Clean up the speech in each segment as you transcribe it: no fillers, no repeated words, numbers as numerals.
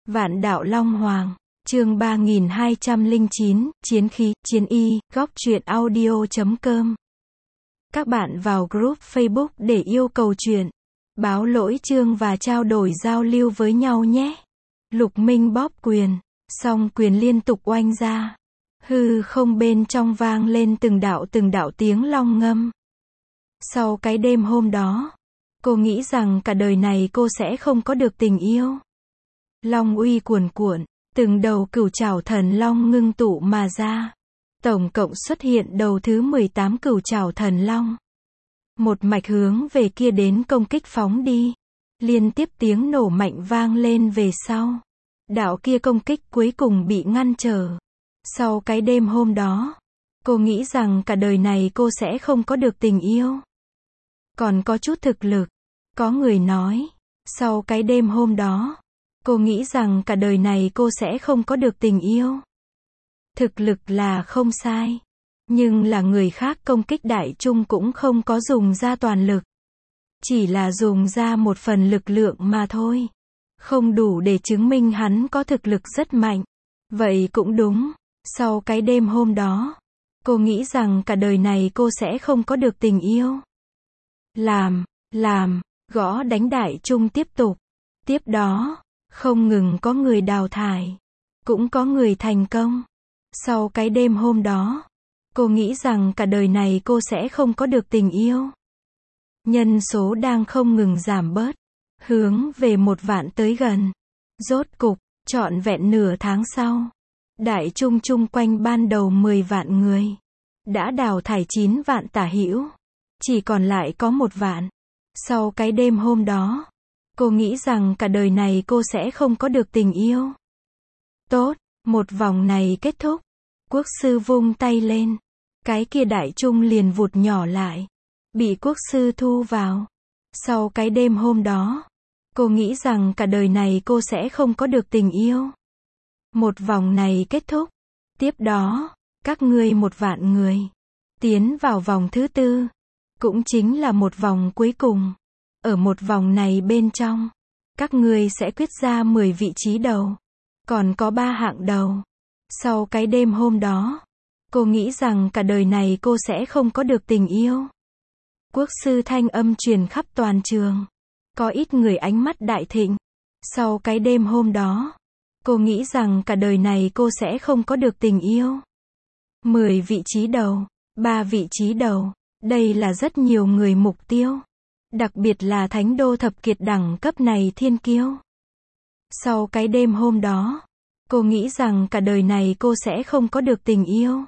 Vạn đạo Long Hoàng, chương 3209, Chiến khí, Chiến y, góc truyện audio.com. Các bạn vào group Facebook để yêu cầu truyện, báo lỗi chương và trao đổi giao lưu với nhau nhé. Lục Minh bóp quyền, song quyền liên tục oanh ra. Hư không bên trong vang lên từng đạo tiếng long ngâm. Sau cái đêm hôm đó, cô nghĩ rằng cả đời này cô sẽ không có được tình yêu. Long uy cuồn cuộn, từng đầu cửu trảo thần long ngưng tụ mà ra. Tổng cộng xuất hiện đầu thứ 18 cửu trảo thần long. Một mạch hướng về kia đến công kích phóng đi. Liên tiếp tiếng nổ mạnh vang lên về sau. Đạo kia công kích cuối cùng bị ngăn trở. Sau cái đêm hôm đó, cô nghĩ rằng cả đời này cô sẽ không có được tình yêu. Còn có chút thực lực. Có người nói, sau cái đêm hôm đó, cô nghĩ rằng cả đời này cô sẽ không có được tình yêu. Thực lực là không sai. Nhưng là người khác công kích Đại Trung cũng không có dùng ra toàn lực. Chỉ là dùng ra một phần lực lượng mà thôi. Không đủ để chứng minh hắn có thực lực rất mạnh. Vậy cũng đúng. Sau cái đêm hôm đó, cô nghĩ rằng cả đời này cô sẽ không có được tình yêu. Làm, gõ đánh Đại Trung tiếp tục. Tiếp đó, không ngừng có người đào thải. Cũng có người thành công. Sau cái đêm hôm đó, cô nghĩ rằng cả đời này cô sẽ không có được tình yêu. Nhân số đang không ngừng giảm bớt. Hướng về 1 vạn tới gần. Rốt cục, trọn vẹn nửa tháng sau. Đại Trung chung quanh ban đầu 10 vạn người. Đã đào thải 9 vạn tả hữu. Chỉ còn lại có 1 vạn. Sau cái đêm hôm đó, cô nghĩ rằng cả đời này cô sẽ không có được tình yêu. Tốt, một vòng này kết thúc. Quốc sư vung tay lên. Cái kia Đại Trung liền vụt nhỏ lại. Bị quốc sư thu vào. Sau cái đêm hôm đó, cô nghĩ rằng cả đời này cô sẽ không có được tình yêu. Một vòng này kết thúc. Tiếp đó, các ngươi 1 vạn người. Tiến vào vòng thứ 4. Cũng chính là một vòng cuối cùng. Ở một vòng này bên trong, các ngươi sẽ quyết ra 10 vị trí đầu. Còn có 3 hạng đầu. Sau cái đêm hôm đó, cô nghĩ rằng cả đời này cô sẽ không có được tình yêu. Quốc sư thanh âm truyền khắp toàn trường. Có ít người ánh mắt đại thịnh. Sau cái đêm hôm đó, cô nghĩ rằng cả đời này cô sẽ không có được tình yêu. 10 vị trí đầu, 3 vị trí đầu. Đây là rất nhiều người mục tiêu. Đặc biệt là thánh đô thập kiệt đẳng cấp này thiên kiêu. Sau cái đêm hôm đó, cô nghĩ rằng cả đời này cô sẽ không có được tình yêu.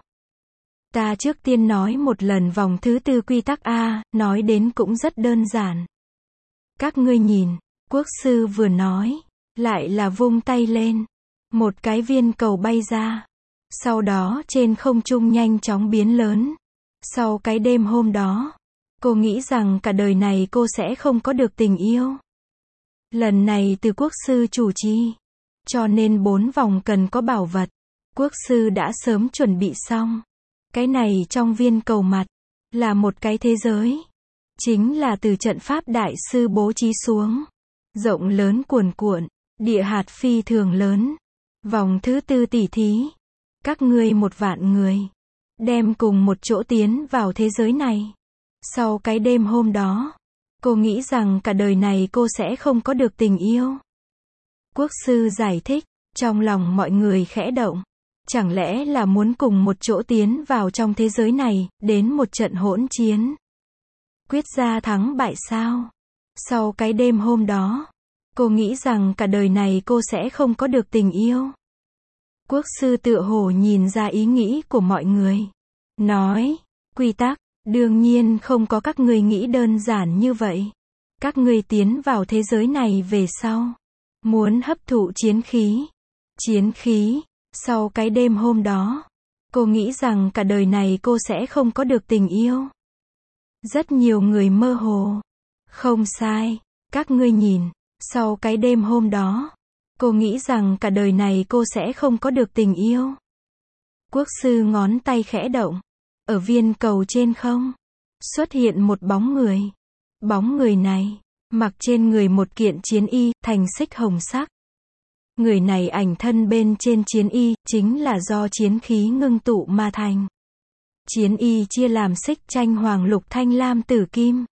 Ta trước tiên nói một lần vòng thứ 4 quy tắc A, nói đến cũng rất đơn giản. Các ngươi nhìn, quốc sư vừa nói, lại là vung tay lên. Một cái viên cầu bay ra. Sau đó trên không trung nhanh chóng biến lớn. Sau cái đêm hôm đó, cô nghĩ rằng cả đời này cô sẽ không có được tình yêu. Lần này từ quốc sư chủ trì. Cho nên 4 vòng cần có bảo vật. Quốc sư đã sớm chuẩn bị xong. Cái này trong viên cầu mặt, là một cái thế giới. Chính là từ trận pháp đại sư bố trí xuống. Rộng lớn cuồn cuộn, địa hạt phi thường lớn. Vòng thứ 4 tỉ thí. Các ngươi 1 vạn người. Đem cùng một chỗ tiến vào thế giới này. Sau cái đêm hôm đó, cô nghĩ rằng cả đời này cô sẽ không có được tình yêu. Quốc sư giải thích, trong lòng mọi người khẽ động. Chẳng lẽ là muốn cùng một chỗ tiến vào trong thế giới này, đến một trận hỗn chiến. Quyết ra thắng bại sao? Sau cái đêm hôm đó, cô nghĩ rằng cả đời này cô sẽ không có được tình yêu. Quốc sư tựa hồ nhìn ra ý nghĩ của mọi người. Nói, quy tắc, đương nhiên không có các ngươi nghĩ đơn giản như vậy. Các ngươi tiến vào thế giới này về sau. Muốn hấp thụ chiến khí. Chiến khí. Sau cái đêm hôm đó, cô nghĩ rằng cả đời này cô sẽ không có được tình yêu. Rất nhiều người mơ hồ. Không sai. Các ngươi nhìn, sau cái đêm hôm đó, cô nghĩ rằng cả đời này cô sẽ không có được tình yêu. Quốc sư ngón tay khẽ động. Ở viên cầu trên không, xuất hiện một bóng người. Bóng người này, mặc trên người một kiện chiến y, thành xích hồng sắc. Người này ảnh thân bên trên chiến y, chính là do chiến khí ngưng tụ mà thành. Chiến y chia làm xích tranh hoàng lục thanh lam tử kim.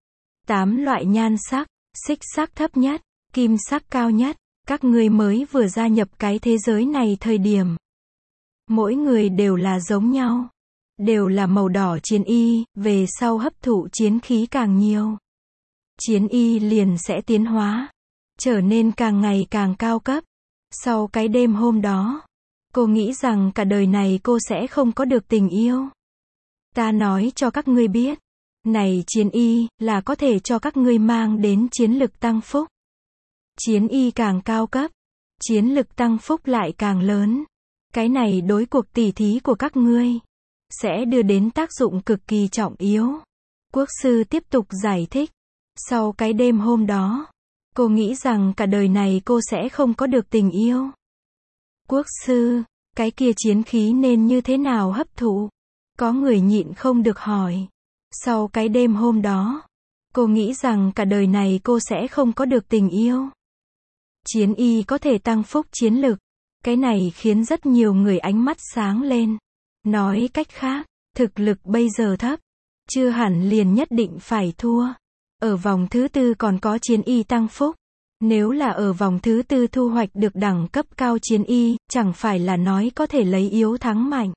8 loại nhan sắc, xích sắc thấp nhất, kim sắc cao nhất. Các ngươi mới vừa gia nhập cái thế giới này thời điểm. Mỗi người đều là giống nhau. Đều là màu đỏ chiến y, về sau hấp thụ chiến khí càng nhiều. Chiến y liền sẽ tiến hóa. Trở nên càng ngày càng cao cấp. Sau cái đêm hôm đó, cô nghĩ rằng cả đời này cô sẽ không có được tình yêu. Ta nói cho các ngươi biết, này chiến y, là có thể cho các ngươi mang đến chiến lực tăng phúc. Chiến y càng cao cấp, chiến lực tăng phúc lại càng lớn. Cái này đối cuộc tỉ thí của các ngươi, sẽ đưa đến tác dụng cực kỳ trọng yếu. Quốc sư tiếp tục giải thích. Sau cái đêm hôm đó, cô nghĩ rằng cả đời này cô sẽ không có được tình yêu. Quốc sư, cái kia chiến khí nên như thế nào hấp thụ? Có người nhịn không được hỏi. Sau cái đêm hôm đó, cô nghĩ rằng cả đời này cô sẽ không có được tình yêu. Chiến y có thể tăng phúc chiến lực. Cái này khiến rất nhiều người ánh mắt sáng lên. Nói cách khác, thực lực bây giờ thấp, chưa hẳn liền nhất định phải thua. Ở vòng thứ tư còn có chiến y tăng phúc. Nếu là ở vòng thứ tư thu hoạch được đẳng cấp cao chiến y, chẳng phải là nói có thể lấy yếu thắng mạnh.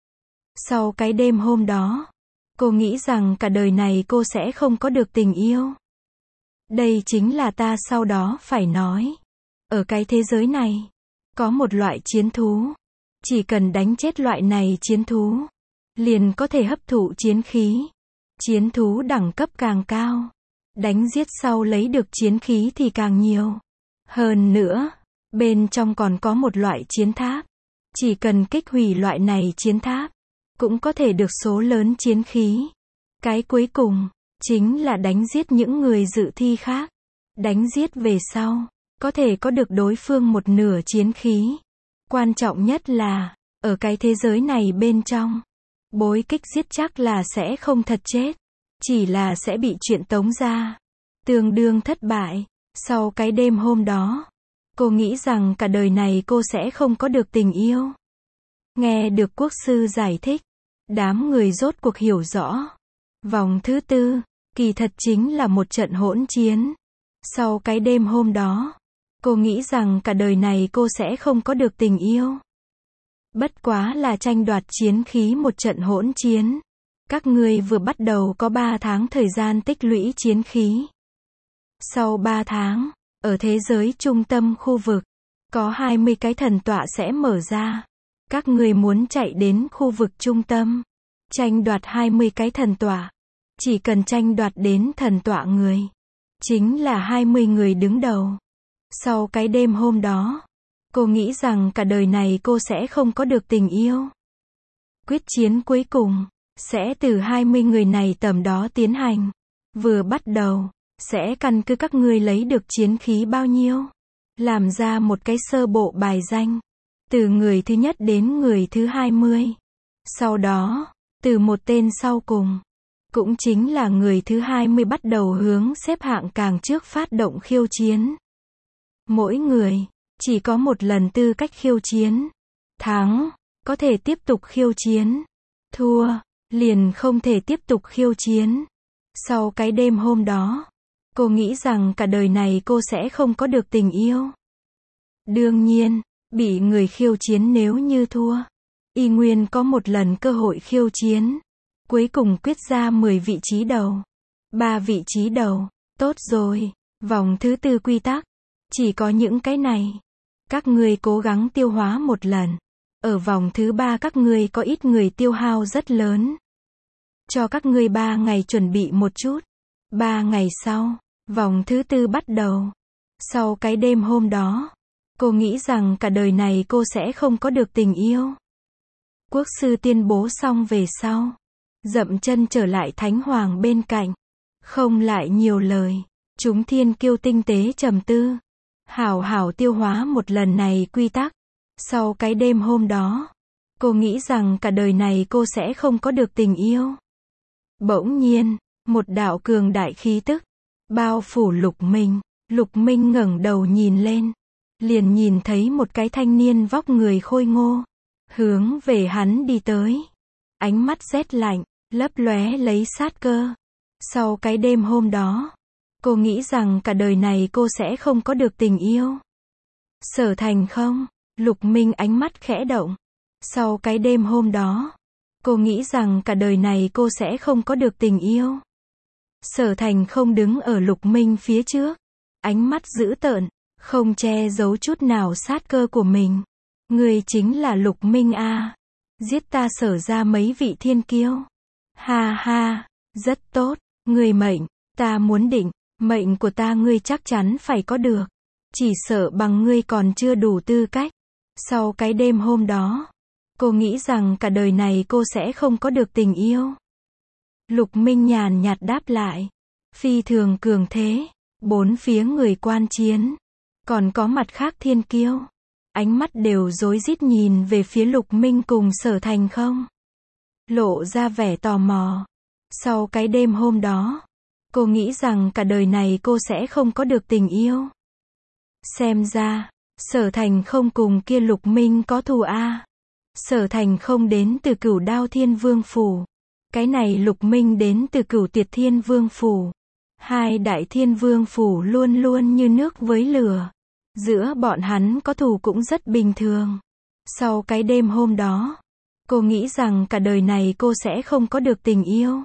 Sau cái đêm hôm đó, cô nghĩ rằng cả đời này cô sẽ không có được tình yêu. Đây chính là ta sau đó phải nói. Ở cái thế giới này, có một loại chiến thú. Chỉ cần đánh chết loại này chiến thú, liền có thể hấp thụ chiến khí. Chiến thú đẳng cấp càng cao, đánh giết sau lấy được chiến khí thì càng nhiều. Hơn nữa, bên trong còn có một loại chiến tháp. Chỉ cần kích hủy loại này chiến tháp, cũng có thể được số lớn chiến khí. Cái cuối cùng, chính là đánh giết những người dự thi khác. Đánh giết về sau, có thể có được đối phương một nửa chiến khí. Quan trọng nhất là, ở cái thế giới này bên trong, bối kích giết chắc là sẽ không thật chết. Chỉ là sẽ bị chuyện tống ra. Tương đương thất bại. Sau cái đêm hôm đó, cô nghĩ rằng cả đời này cô sẽ không có được tình yêu. Nghe được quốc sư giải thích, đám người rốt cuộc hiểu rõ. Vòng thứ tư, kỳ thật chính là một trận hỗn chiến. Sau cái đêm hôm đó, cô nghĩ rằng cả đời này cô sẽ không có được tình yêu. Bất quá là tranh đoạt chiến khí một trận hỗn chiến. Các ngươi vừa bắt đầu có 3 tháng thời gian tích lũy chiến khí. Sau 3 tháng, ở thế giới trung tâm khu vực, có 20 cái thần tọa sẽ mở ra. Các ngươi muốn chạy đến khu vực trung tâm, tranh đoạt 20 cái thần tọa. Chỉ cần tranh đoạt đến thần tọa người, chính là 20 người đứng đầu. Sau cái đêm hôm đó, cô nghĩ rằng cả đời này cô sẽ không có được tình yêu. Quyết chiến cuối cùng, sẽ từ 20 người này tầm đó tiến hành. Vừa bắt đầu, sẽ căn cứ các ngươi lấy được chiến khí bao nhiêu, làm ra một cái sơ bộ bài danh. Từ người thứ nhất đến người thứ 20. Sau đó, từ một tên sau cùng, cũng chính là người thứ 20 bắt đầu hướng xếp hạng càng trước phát động khiêu chiến. Mỗi người, chỉ có một lần tư cách khiêu chiến. Thắng, có thể tiếp tục khiêu chiến. Thua, liền không thể tiếp tục khiêu chiến. Sau cái đêm hôm đó, cô nghĩ rằng cả đời này cô sẽ không có được tình yêu. Đương nhiên, bị người khiêu chiến nếu như thua, y nguyên có một lần cơ hội khiêu chiến. Cuối cùng quyết ra 10 vị trí đầu. 3 vị trí đầu, tốt rồi. Vòng thứ tư quy tắc, chỉ có những cái này. Các ngươi cố gắng tiêu hóa một lần. Ở vòng thứ 3 các ngươi có ít người tiêu hao rất lớn. Cho các ngươi 3 ngày chuẩn bị một chút. 3 ngày sau, vòng thứ tư bắt đầu. Sau cái đêm hôm đó, cô nghĩ rằng cả đời này cô sẽ không có được tình yêu. Quốc sư tuyên bố xong về sau, dậm chân trở lại Thánh Hoàng bên cạnh. Không lại nhiều lời, chúng thiên kiêu tinh tế trầm tư. Hảo hảo tiêu hóa một lần này quy tắc. Sau cái đêm hôm đó, cô nghĩ rằng cả đời này cô sẽ không có được tình yêu. Bỗng nhiên, một đạo cường đại khí tức bao phủ Lục Minh. Lục Minh ngẩng đầu nhìn lên, liền nhìn thấy một cái thanh niên vóc người khôi ngô, hướng về hắn đi tới. Ánh mắt rét lạnh, lấp lóe lấy sát cơ. Sau cái đêm hôm đó, cô nghĩ rằng cả đời này cô sẽ không có được tình yêu. Sở Thành không? Lục Minh ánh mắt khẽ động. Sau cái đêm hôm đó, cô nghĩ rằng cả đời này cô sẽ không có được tình yêu. Sở Thành không đứng ở Lục Minh phía trước, ánh mắt dữ tợn, không che giấu chút nào sát cơ của mình. Người chính là Lục Minh a? Giết ta Sở ra mấy vị thiên kiêu. Ha ha, rất tốt, người mệnh, ta muốn định, mệnh của ta ngươi chắc chắn phải có được. Chỉ sợ bằng ngươi còn chưa đủ tư cách. Sau cái đêm hôm đó, cô nghĩ rằng cả đời này cô sẽ không có được tình yêu. Lục Minh nhàn nhạt đáp lại. Phi thường cường thế, bốn phía người quan chiến, còn có mặt khác thiên kiêu. Ánh mắt đều rối rít nhìn về phía Lục Minh cùng Sở Thành không. Lộ ra vẻ tò mò. Sau cái đêm hôm đó, cô nghĩ rằng cả đời này cô sẽ không có được tình yêu. Xem ra, Sở Thành không cùng kia Lục Minh có thù a. Sở Thành không đến từ Cửu Đao Thiên Vương Phủ. Cái này Lục Minh đến từ Cửu Tiệt Thiên Vương Phủ. Hai đại thiên vương phủ luôn luôn như nước với lửa. Giữa bọn hắn có thù cũng rất bình thường. Sau cái đêm hôm đó, cô nghĩ rằng cả đời này cô sẽ không có được tình yêu.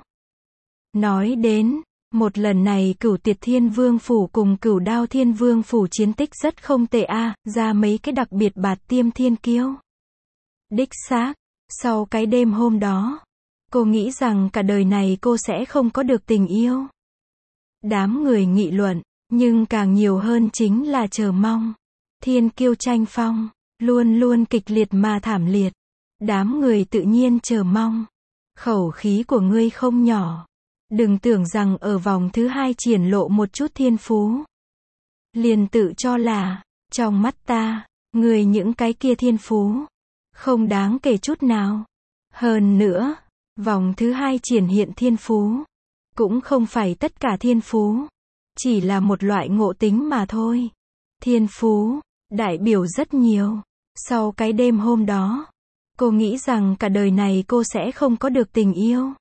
Nói đến, một lần này Cửu Tiệt Thiên Vương Phủ cùng Cửu Đao Thiên Vương Phủ chiến tích rất không tệ a, ra mấy cái đặc biệt bạt tiêm thiên kiêu. Đích xác, sau cái đêm hôm đó, cô nghĩ rằng cả đời này cô sẽ không có được tình yêu. Đám người nghị luận, nhưng càng nhiều hơn chính là chờ mong. Thiên kiêu tranh phong, luôn luôn kịch liệt mà thảm liệt. Đám người tự nhiên chờ mong. Khẩu khí của ngươi không nhỏ. Đừng tưởng rằng ở vòng thứ 2 triển lộ một chút thiên phú. Liền tự cho là, trong mắt ta, ngươi những cái kia thiên phú, không đáng kể chút nào. Hơn nữa, vòng thứ 2 triển hiện thiên phú, cũng không phải tất cả thiên phú, chỉ là một loại ngộ tính mà thôi. Thiên phú, đại biểu rất nhiều. Sau cái đêm hôm đó, cô nghĩ rằng cả đời này cô sẽ không có được tình yêu.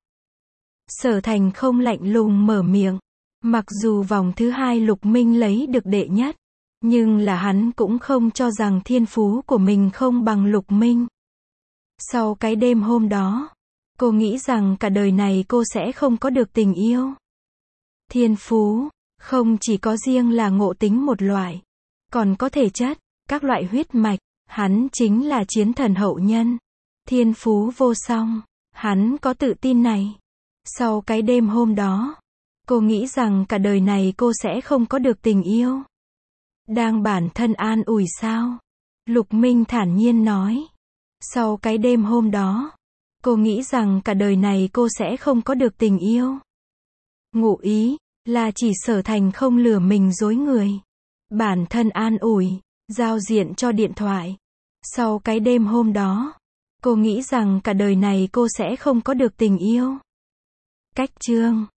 Sở Thành không lạnh lùng mở miệng. Mặc dù vòng thứ 2 Lục Minh lấy được đệ nhất, nhưng là hắn cũng không cho rằng thiên phú của mình không bằng Lục Minh. Sau cái đêm hôm đó, cô nghĩ rằng cả đời này cô sẽ không có được tình yêu. Thiên phú, không chỉ có riêng là ngộ tính một loại, còn có thể chất, các loại huyết mạch, hắn chính là chiến thần hậu nhân. Thiên phú vô song, hắn có tự tin này. Sau cái đêm hôm đó, cô nghĩ rằng cả đời này cô sẽ không có được tình yêu. Đang bản thân an ủi sao? Lục Minh thản nhiên nói. Sau cái đêm hôm đó, cô nghĩ rằng cả đời này cô sẽ không có được tình yêu. Ngụ ý, là chỉ Sở Thành không lừa mình dối người. Bản thân an ủi, giao diện cho điện thoại. Sau cái đêm hôm đó, cô nghĩ rằng cả đời này cô sẽ không có được tình yêu. Cách chương